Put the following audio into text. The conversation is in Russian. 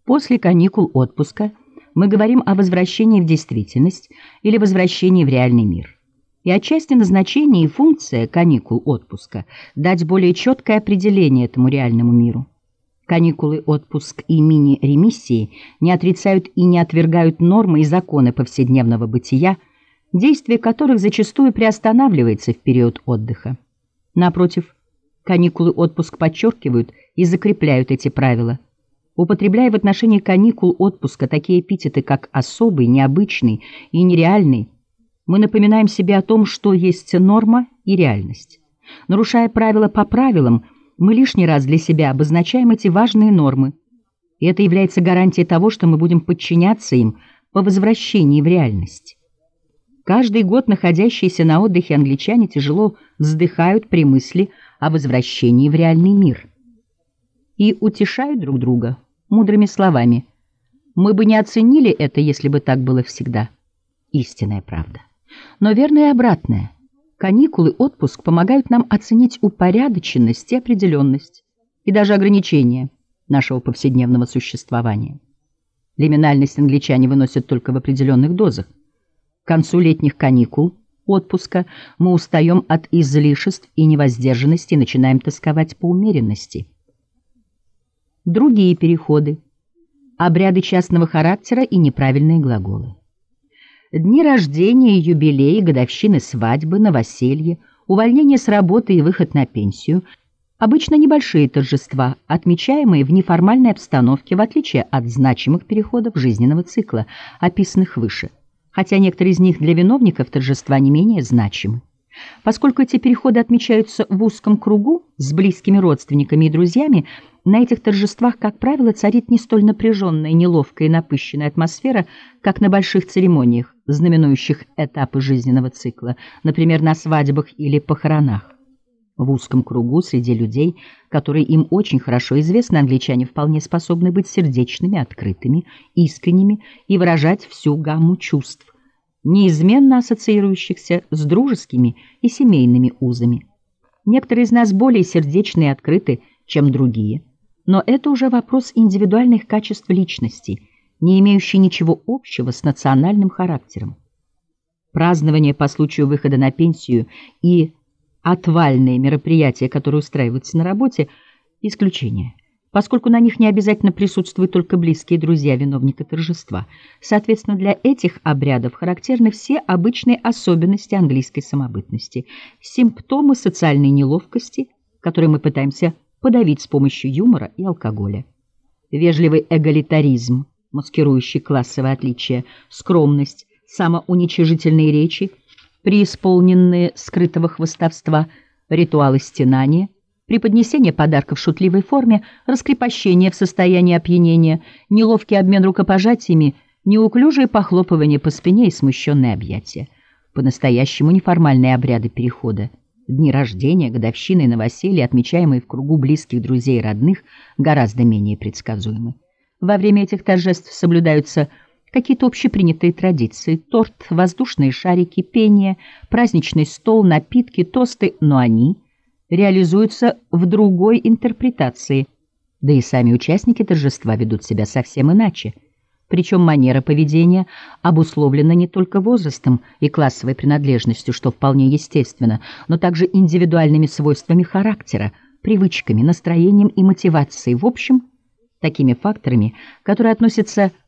После каникул отпуска мы говорим о возвращении в действительность или возвращении в реальный мир. И отчасти назначение и функция каникул отпуска дать более четкое определение этому реальному миру. Каникулы, отпуск и мини-ремиссии не отрицают и не отвергают нормы и законы повседневного бытия, действие которых зачастую приостанавливается в период отдыха. Напротив, каникулы, отпуск подчеркивают и закрепляют эти правила. Употребляя в отношении каникул отпуска такие эпитеты, как особый, необычный и нереальный, мы напоминаем себе о том, что есть норма и реальность. Нарушая правила по правилам, мы лишний раз для себя обозначаем эти важные нормы, и это является гарантией того, что мы будем подчиняться им по возвращении в реальность. Каждый год находящиеся на отдыхе англичане тяжело вздыхают при мысли о возвращении в реальный мир и утешают друг друга мудрыми словами: «Мы бы не оценили это, если бы так было всегда». Истинная правда. Но верно и обратное. Каникулы, отпуск помогают нам оценить упорядоченность и определенность, и даже ограничения нашего повседневного существования. Лиминальность англичане выносят только в определенных дозах. К концу летних каникул, отпуска, мы устаем от излишеств и невоздержанности и начинаем тосковать по умеренности. Другие переходы, обряды частного характера и неправильные глаголы. Дни рождения, юбилеи, годовщины свадьбы, новоселье, увольнение с работы и выход на пенсию – обычно небольшие торжества, отмечаемые в неформальной обстановке, в отличие от значимых переходов жизненного цикла, описанных выше, хотя некоторые из них для виновников торжества не менее значимы. Поскольку эти переходы отмечаются в узком кругу с близкими родственниками и друзьями, на этих торжествах, как правило, царит не столь напряженная, неловкая и напыщенная атмосфера, как на больших церемониях, знаменующих этапы жизненного цикла, например, на свадьбах или похоронах. В узком кругу среди людей, которые им очень хорошо известны, англичане вполне способны быть сердечными, открытыми, искренними и выражать всю гамму чувств, неизменно ассоциирующихся с дружескими и семейными узами. Некоторые из нас более сердечны и открыты, чем другие, но это уже вопрос индивидуальных качеств личности, не имеющий ничего общего с национальным характером. Празднование по случаю выхода на пенсию и отвальные мероприятия, которые устраиваются на работе, исключение, поскольку на них не обязательно присутствуют только близкие друзья виновника торжества. Соответственно, для этих обрядов характерны все обычные особенности английской самобытности, симптомы социальной неловкости, которые мы пытаемся подавить с помощью юмора и алкоголя. Вежливый эгалитаризм, маскирующий классовые отличия, скромность, самоуничижительные речи, преисполненные скрытого хвастовства, ритуалы стенания, преподнесение подарков в шутливой форме, раскрепощение в состоянии опьянения, неловкий обмен рукопожатиями, неуклюжее похлопывание по спине и смущенные объятия. По-настоящему неформальные обряды перехода, дни рождения, годовщины и новоселья, отмечаемые в кругу близких друзей и родных, гораздо менее предсказуемы. Во время этих торжеств соблюдаются какие-то общепринятые традиции: торт, воздушные шарики, пение, праздничный стол, напитки, тосты, но они реализуются в другой интерпретации, да и сами участники торжества ведут себя совсем иначе. Причем манера поведения обусловлена не только возрастом и классовой принадлежностью, что вполне естественно, но также индивидуальными свойствами характера, привычками, настроением и мотивацией, в общем, такими факторами, которые относятся